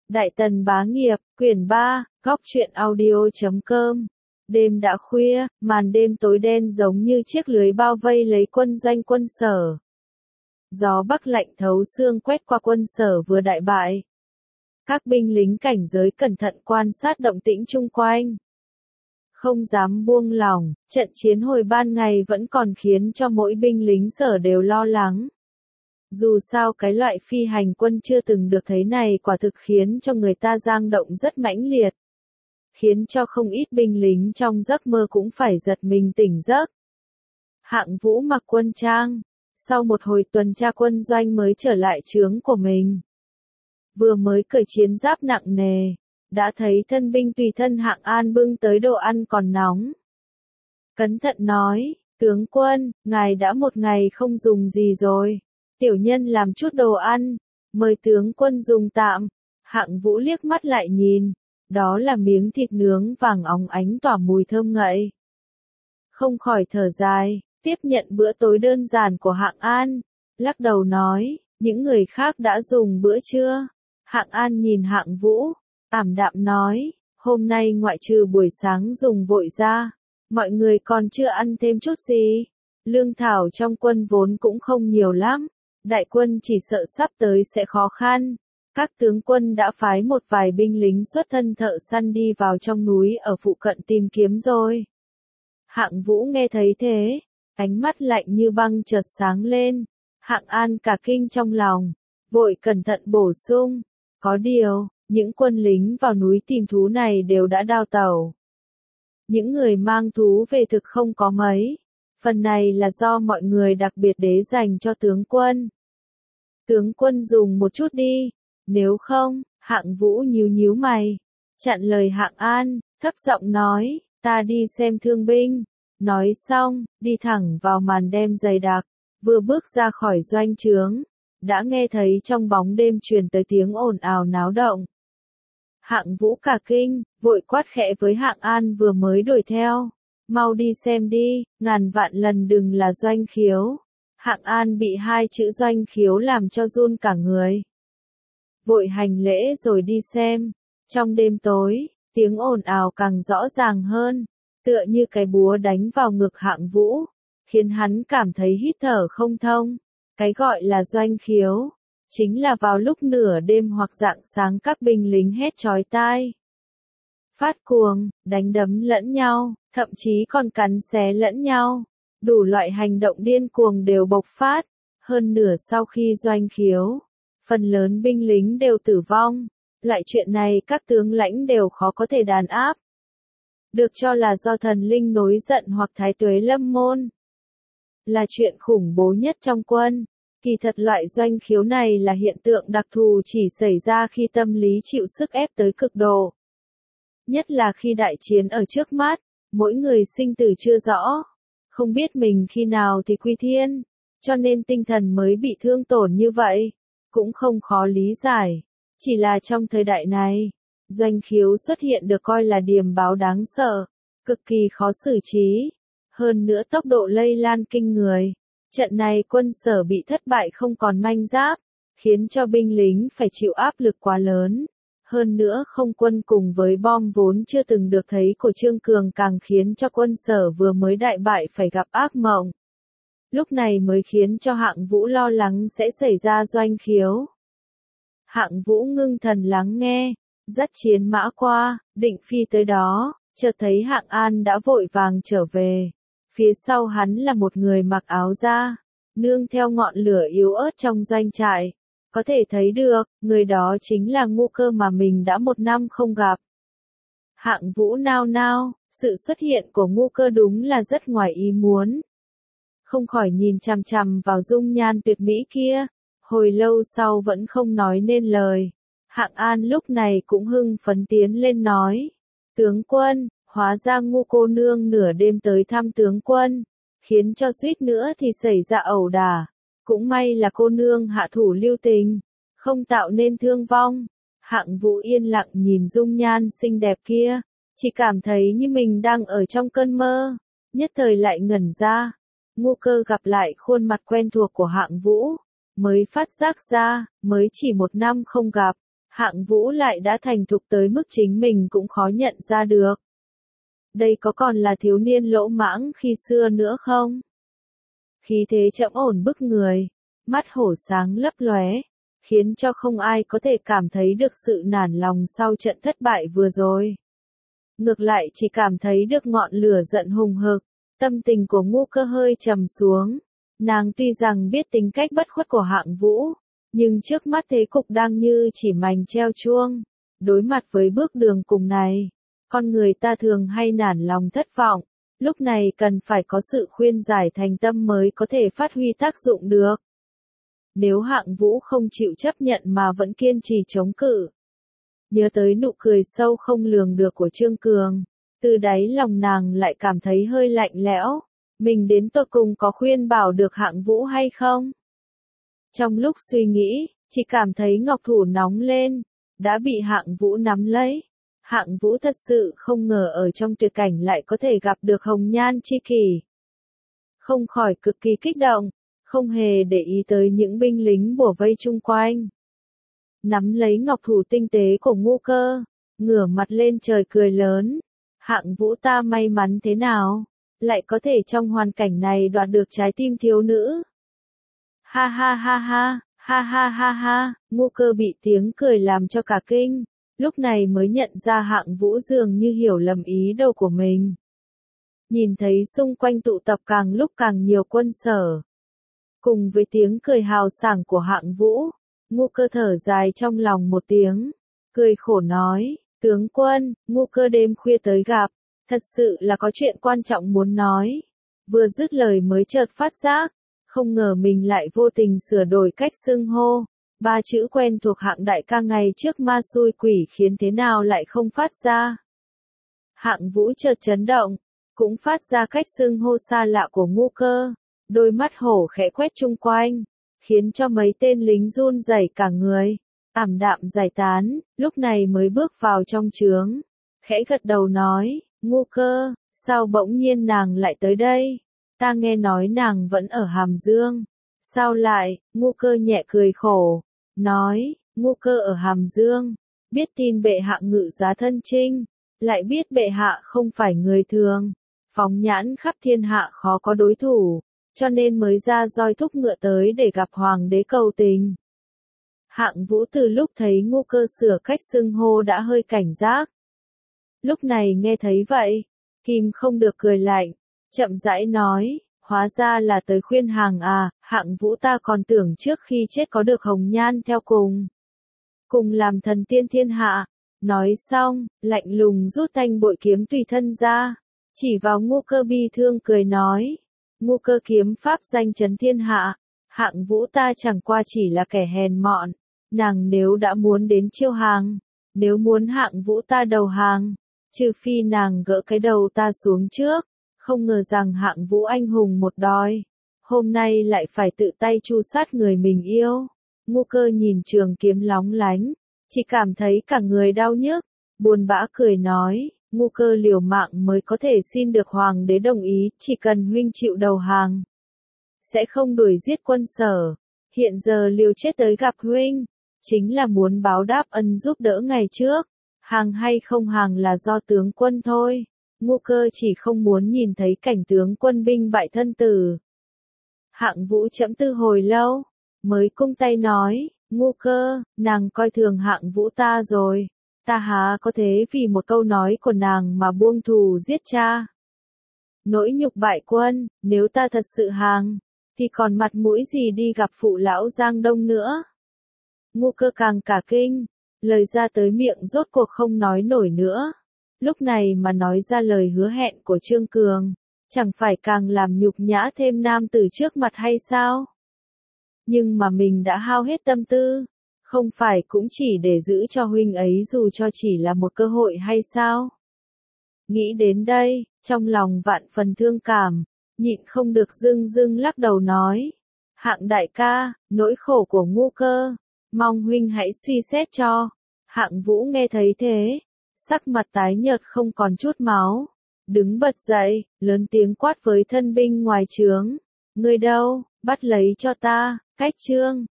Đại Tần bá nghiệp, quyển 3, góc truyện audio.com. Đêm đã khuya, màn đêm tối đen giống như chiếc lưới bao vây lấy quân doanh quân Sở. Gió bắc lạnh thấu xương quét qua quân Sở vừa đại bại. Các binh lính cảnh giới cẩn thận quan sát động tĩnh chung quanh. Không dám buông lỏng, trận chiến hồi ban ngày vẫn còn khiến cho mỗi binh lính Sở đều lo lắng. Dù sao cái loại phi hành quân chưa từng được thấy này quả thực khiến cho người ta dang động rất mãnh liệt. Khiến cho không ít binh lính trong giấc mơ cũng phải giật mình tỉnh giấc. Hạng Vũ mặc quân trang, sau một hồi tuần tra quân doanh mới trở lại trướng của mình. Vừa mới cởi chiến giáp nặng nề, đã thấy thân binh tùy thân Hạng An bưng tới đồ ăn còn nóng. Cẩn thận nói, tướng quân, ngài đã một ngày không dùng gì rồi. Tiểu nhân làm chút đồ ăn, mời tướng quân dùng tạm. Hạng Vũ liếc mắt lại nhìn, đó là miếng thịt nướng vàng óng ánh tỏa mùi thơm ngậy. Không khỏi thở dài, tiếp nhận bữa tối đơn giản của Hạng An, lắc đầu nói, những người khác đã dùng bữa trưa. Hạng An nhìn Hạng Vũ, ảm đạm nói, hôm nay ngoại trừ buổi sáng dùng vội ra, mọi người còn chưa ăn thêm chút gì. Lương thảo trong quân vốn cũng không nhiều lắm. Đại quân chỉ sợ sắp tới sẽ khó khăn. Các tướng quân đã phái một vài binh lính xuất thân thợ săn đi vào trong núi ở phụ cận tìm kiếm rồi. Hạng Vũ nghe thấy thế, ánh mắt lạnh như băng chợt sáng lên. Hạng An cả kinh trong lòng, vội cẩn thận bổ sung. Có điều, những quân lính vào núi tìm thú này đều đã đào tẩu. Những người mang thú về thực không có mấy. Phần này là do mọi người đặc biệt đế dành cho tướng quân. Tướng quân dùng một chút đi, nếu không, Hạng Vũ nhíu mày, chặn lời Hạng An, thấp giọng nói, ta đi xem thương binh. Nói xong, đi thẳng vào màn đêm dày đặc, vừa bước ra khỏi doanh trướng, đã nghe thấy trong bóng đêm truyền tới tiếng ồn ào náo động. Hạng Vũ cả kinh, vội quát khẽ với Hạng An vừa mới đuổi theo. Mau đi xem đi, ngàn vạn lần đừng là Doanh Khiếu. Hạng An bị hai chữ Doanh Khiếu làm cho run cả người. Vội hành lễ rồi đi xem. Trong đêm tối, tiếng ồn ào càng rõ ràng hơn, tựa như cái búa đánh vào ngực Hạng Vũ, khiến hắn cảm thấy hít thở không thông. Cái gọi là Doanh Khiếu, chính là vào lúc nửa đêm hoặc rạng sáng các binh lính hét chói tai. Phát cuồng, đánh đấm lẫn nhau, thậm chí còn cắn xé lẫn nhau. Đủ loại hành động điên cuồng đều bộc phát. Hơn nửa sau khi Doanh Khiếu, phần lớn binh lính đều tử vong. Loại chuyện này các tướng lãnh đều khó có thể đàn áp. Được cho là do thần linh nổi giận hoặc thái tuế lâm môn. Là chuyện khủng bố nhất trong quân. Kỳ thật loại Doanh Khiếu này là hiện tượng đặc thù chỉ xảy ra khi tâm lý chịu sức ép tới cực độ. Nhất là khi đại chiến ở trước mắt, mỗi người sinh tử chưa rõ, không biết mình khi nào thì quy thiên, cho nên tinh thần mới bị thương tổn như vậy, cũng không khó lý giải. Chỉ là trong thời đại này, Doanh Khiếu xuất hiện được coi là điềm báo đáng sợ, cực kỳ khó xử trí, hơn nữa tốc độ lây lan kinh người. Trận này quân Sở bị thất bại không còn manh giáp, khiến cho binh lính phải chịu áp lực quá lớn. Hơn nữa không quân cùng với bom vốn chưa từng được thấy của Trương Cường càng khiến cho quân Sở vừa mới đại bại phải gặp ác mộng. Lúc này mới khiến cho Hạng Vũ lo lắng sẽ xảy ra Doanh Khiếu. Hạng Vũ ngưng thần lắng nghe, dắt chiến mã qua, định phi tới đó, chợt thấy Hạng An đã vội vàng trở về. Phía sau hắn là một người mặc áo da, nương theo ngọn lửa yếu ớt trong doanh trại. Có thể thấy được, người đó chính là Ngô Cơ mà mình đã một năm không gặp. Hạng Vũ nao nao, sự xuất hiện của Ngô Cơ đúng là rất ngoài ý muốn. Không khỏi nhìn chằm chằm vào dung nhan tuyệt mỹ kia, hồi lâu sau vẫn không nói nên lời. Hạng An lúc này cũng hưng phấn tiến lên nói, tướng quân, hóa ra Ngô cô nương nửa đêm tới thăm tướng quân, khiến cho suýt nữa thì xảy ra ẩu đả. Cũng may là cô nương hạ thủ lưu tình, không tạo nên thương vong. Hạng Vũ yên lặng nhìn dung nhan xinh đẹp kia, chỉ cảm thấy như mình đang ở trong cơn mơ, nhất thời lại ngẩn ra. Ngô Cơ gặp lại khuôn mặt quen thuộc của Hạng Vũ, mới phát giác ra, mới chỉ một năm không gặp, Hạng Vũ lại đã thành thục tới mức chính mình cũng khó nhận ra được. Đây có còn là thiếu niên lỗ mãng khi xưa nữa không? Khí thế trẫm ổn bức người, mắt hổ sáng lấp lóe, khiến cho không ai có thể cảm thấy được sự nản lòng sau trận thất bại vừa rồi. Ngược lại chỉ cảm thấy được ngọn lửa giận hùng hực, tâm tình của Ngũ Cơ hơi trầm xuống. Nàng tuy rằng biết tính cách bất khuất của Hạng Vũ, nhưng trước mắt thế cục đang như chỉ mành treo chuông. Đối mặt với bước đường cùng này, con người ta thường hay nản lòng thất vọng, lúc này cần phải có sự khuyên giải thành tâm mới có thể phát huy tác dụng được. Nếu Hạng Vũ không chịu chấp nhận mà vẫn kiên trì chống cự, nhớ tới nụ cười sâu không lường được của Trương Cường, từ đáy lòng nàng lại cảm thấy hơi lạnh lẽo, mình đến tột cùng có khuyên bảo được Hạng Vũ hay không? Trong lúc suy nghĩ, chỉ cảm thấy ngọc thủ nóng lên, đã bị Hạng Vũ nắm lấy. Hạng Vũ thật sự không ngờ ở trong tuyệt cảnh lại có thể gặp được hồng nhan chi kỷ. Không khỏi cực kỳ kích động, không hề để ý tới những binh lính bủa vây chung quanh. Nắm lấy ngọc thủ tinh tế của Ngũ Cơ, ngửa mặt lên trời cười lớn. Hạng Vũ ta may mắn thế nào, lại có thể trong hoàn cảnh này đoạt được trái tim thiếu nữ. Ha ha ha ha, ha ha ha ha, Ngũ Cơ bị tiếng cười làm cho cả kinh, lúc này mới nhận ra Hạng Vũ dường như hiểu lầm ý đồ của mình. Nhìn thấy xung quanh tụ tập càng lúc càng nhiều quân sở. Cùng với tiếng cười hào sảng của Hạng Vũ, Ngũ Cơ thở dài trong lòng một tiếng, cười khổ nói, tướng quân, Ngũ Cơ đêm khuya tới gặp, thật sự là có chuyện quan trọng muốn nói. Vừa dứt lời mới chợt phát giác, không ngờ mình lại vô tình sửa đổi cách xưng hô. Ba chữ quen thuộc Hạng đại ca ngày trước ma xui quỷ khiến thế nào lại không phát ra. Hạng Vũ chợt chấn động, cũng phát ra cách xưng hô xa lạ của Ngũ Cơ, đôi mắt hổ khẽ quét chung quanh, khiến cho mấy tên lính run rẩy cả người, ảm đạm giải tán, lúc này mới bước vào trong trướng, khẽ gật đầu nói, Ngũ Cơ, sao bỗng nhiên nàng lại tới đây? Ta nghe nói nàng vẫn ở Hàm Dương. Sao lại? Ngũ Cơ nhẹ cười khổ, nói, Ngũ Cơ ở Hàm Dương, biết tin bệ hạ ngự giá thân chinh, lại biết bệ hạ không phải người thường, phóng nhãn khắp thiên hạ khó có đối thủ, cho nên mới ra roi thúc ngựa tới để gặp hoàng đế cầu tình. Hạng Vũ từ lúc thấy Ngũ Cơ sửa cách xưng hô đã hơi cảnh giác. Lúc này nghe thấy vậy, kìm không được cười lạnh, chậm rãi nói, hóa ra là tới khuyên hàng à, Hạng Vũ ta còn tưởng trước khi chết có được hồng nhan theo cùng. Cùng làm thần tiên thiên hạ. Nói xong, lạnh lùng rút thanh bội kiếm tùy thân ra, chỉ vào Ngũ Cơ bi thương cười nói, Ngũ Cơ kiếm pháp danh chấn thiên hạ, Hạng Vũ ta chẳng qua chỉ là kẻ hèn mọn, nàng nếu đã muốn đến chiêu hàng, nếu muốn Hạng Vũ ta đầu hàng, trừ phi nàng gỡ cái đầu ta xuống trước, không ngờ rằng Hạng Vũ anh hùng một đôi, hôm nay lại phải tự tay tru sát người mình yêu. Ngũ Cơ nhìn trường kiếm lóng lánh, chỉ cảm thấy cả người đau nhức, buồn bã cười nói, Ngũ Cơ liều mạng mới có thể xin được hoàng đế đồng ý, chỉ cần huynh chịu đầu hàng, sẽ không đuổi giết quân Sở, hiện giờ liều chết tới gặp huynh, chính là muốn báo đáp ân giúp đỡ ngày trước, hàng hay không hàng là do tướng quân thôi. Ngũ Cơ chỉ không muốn nhìn thấy cảnh tướng quân binh bại thân tử. Hạng Vũ chẫm tư hồi lâu, mới cung tay nói, Ngũ Cơ, nàng coi thường Hạng Vũ ta rồi, ta há có thế vì một câu nói của nàng mà buông thù giết cha. Nỗi nhục bại quân, nếu ta thật sự hàng, thì còn mặt mũi gì đi gặp phụ lão Giang Đông nữa. Ngũ Cơ càng cả kinh, lời ra tới miệng rốt cuộc không nói nổi nữa. Lúc này mà nói ra lời hứa hẹn của Trương Cường, chẳng phải càng làm nhục nhã thêm nam tử trước mặt hay sao? Nhưng mà mình đã hao hết tâm tư, không phải cũng chỉ để giữ cho huynh ấy dù cho chỉ là một cơ hội hay sao? Nghĩ đến đây, trong lòng vạn phần thương cảm, nhịn không được dưng dưng lắc đầu nói. Hạng đại ca, nỗi khổ của Ngũ Cơ, mong huynh hãy suy xét cho. Hạng Vũ nghe thấy thế, sắc mặt tái nhợt không còn chút máu, đứng bật dậy, lớn tiếng quát với thân binh ngoài trướng. Ngươi đâu, bắt lấy cho ta, cách trương.